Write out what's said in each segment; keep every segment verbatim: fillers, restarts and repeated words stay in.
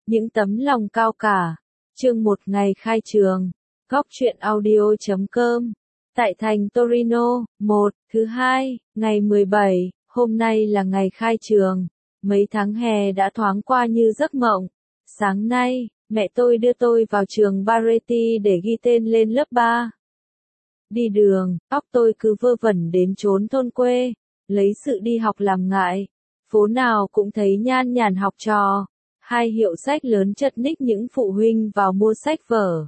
Những tấm lòng cao cả. Chương một ngày khai trường. Góc truyện audio chấm com. Tại thành Torino, một, thứ hai, ngày mười bảy, hôm nay là ngày khai trường. Mấy tháng hè đã thoáng qua như giấc mộng. Sáng nay, mẹ tôi đưa tôi vào trường Baretti để ghi tên lên lớp ba. Đi đường, óc tôi cứ vơ vẩn đến chốn thôn quê, lấy sự đi học làm ngại. Phố nào cũng thấy nhan nhản học trò. Hai hiệu sách lớn chật ních những phụ huynh vào mua sách vở.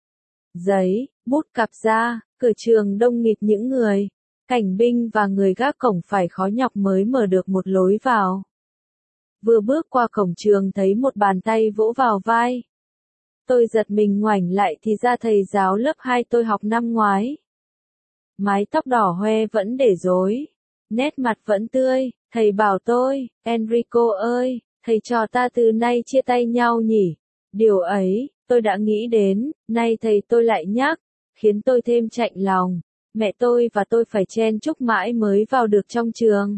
Giấy, bút cặp ra, cửa trường đông nghịt những người. Cảnh binh và người gác cổng phải khó nhọc mới mở được một lối vào. Vừa bước qua cổng trường thấy một bàn tay vỗ vào vai. Tôi giật mình ngoảnh lại thì ra thầy giáo lớp hai tôi học năm ngoái. Mái tóc đỏ hoe vẫn để rối, nét mặt vẫn tươi. Thầy bảo tôi, Enrico ơi, thầy trò ta từ nay chia tay nhau nhỉ. Điều ấy, tôi đã nghĩ đến, nay thầy tôi lại nhắc, khiến tôi thêm chạnh lòng. Mẹ tôi và tôi phải chen chúc mãi mới vào được trong trường.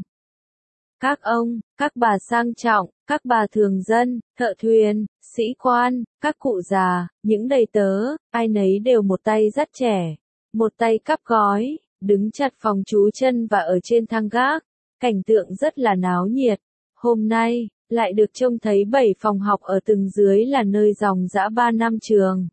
Các ông, các bà sang trọng, các bà thường dân, thợ thuyền, sĩ quan, các cụ già, những đầy tớ, ai nấy đều một tay dắt trẻ, một tay cắp gói, đứng chặt phòng trú chân và ở trên thang gác. Cảnh tượng rất là náo nhiệt. Hôm nay, lại được trông thấy bảy phòng học ở từng dưới là nơi dòng dã ba năm trường.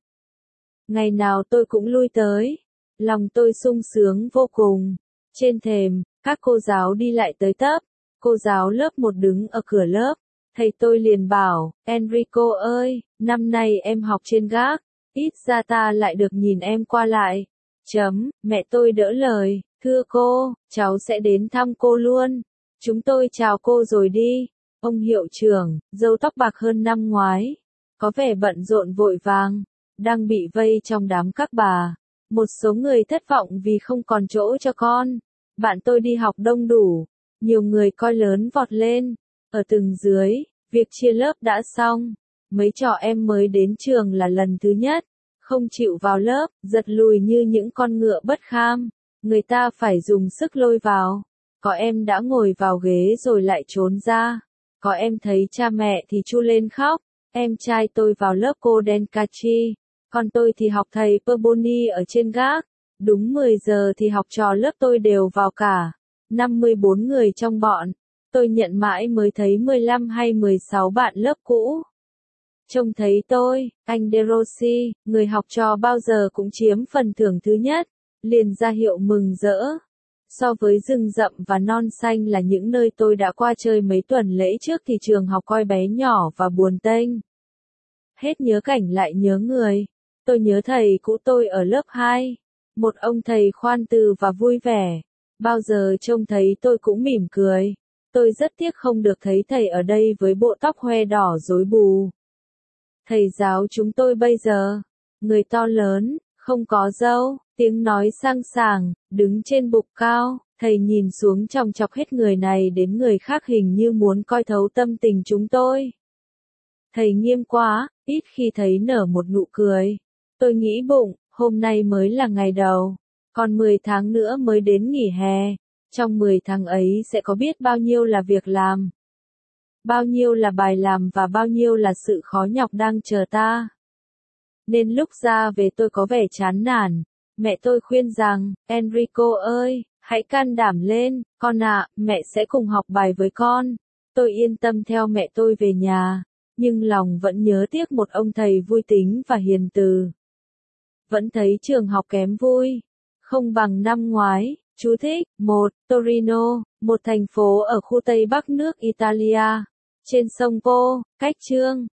Ngày nào tôi cũng lui tới. Lòng tôi sung sướng vô cùng. Trên thềm, các cô giáo đi lại tới tấp. Cô giáo lớp một đứng ở cửa lớp. Thầy tôi liền bảo, Enrico ơi, năm nay em học trên gác. Ít ra ta lại được nhìn em qua lại. Chấm, mẹ tôi đỡ lời. Thưa cô, cháu sẽ đến thăm cô luôn. Chúng tôi chào cô rồi đi. Ông hiệu trưởng, râu tóc bạc hơn năm ngoái, có vẻ bận rộn vội vàng, đang bị vây trong đám các bà. Một số người thất vọng vì không còn chỗ cho con. Bạn tôi đi học đông đủ, nhiều người coi lớn vọt lên. Ở từng dưới, việc chia lớp đã xong. Mấy trò em mới đến trường là lần thứ nhất, không chịu vào lớp, giật lùi như những con ngựa bất kham. Người ta phải dùng sức lôi vào. Có em đã ngồi vào ghế rồi lại trốn ra. Có em thấy cha mẹ thì chu lên khóc. Em trai tôi vào lớp cô Denkachi. Còn tôi thì học thầy Perboni ở trên gác. Đúng mười giờ thì học trò lớp tôi đều vào cả. năm mươi bốn người trong bọn. Tôi nhận mãi mới thấy mười lăm hay mười sáu bạn lớp cũ. Trông thấy tôi, anh De Rossi, người học trò bao giờ cũng chiếm phần thưởng thứ nhất. Liền ra hiệu mừng rỡ. So với rừng rậm và non xanh là những nơi tôi đã qua chơi mấy tuần lễ trước thì trường học coi bé nhỏ và buồn tênh. Hết nhớ cảnh lại nhớ người. Tôi nhớ thầy cũ tôi ở lớp hai. Một ông thầy khoan từ và vui vẻ. Bao giờ trông thấy tôi cũng mỉm cười. Tôi rất tiếc không được thấy thầy ở đây với bộ tóc hoe đỏ rối bù. Thầy giáo chúng tôi bây giờ, người to lớn, không có râu, tiếng nói sang sảng, đứng trên bục cao, thầy nhìn xuống chòng chọc hết người này đến người khác hình như muốn coi thấu tâm tình chúng tôi. Thầy nghiêm quá, ít khi thấy nở một nụ cười. Tôi nghĩ bụng, hôm nay mới là ngày đầu, còn mười tháng nữa mới đến nghỉ hè. Trong mười tháng ấy sẽ có biết bao nhiêu là việc làm, bao nhiêu là bài làm và bao nhiêu là sự khó nhọc đang chờ ta. Nên lúc ra về tôi có vẻ chán nản. Mẹ tôi khuyên rằng, Enrico ơi, hãy can đảm lên, con ạ, mẹ sẽ cùng học bài với con. Tôi yên tâm theo mẹ tôi về nhà, nhưng lòng vẫn nhớ tiếc một ông thầy vui tính và hiền từ. Vẫn thấy trường học kém vui, không bằng năm ngoái. Chú thích, một, Torino, một thành phố ở khu Tây Bắc nước Italia, trên sông Po, cách Chương,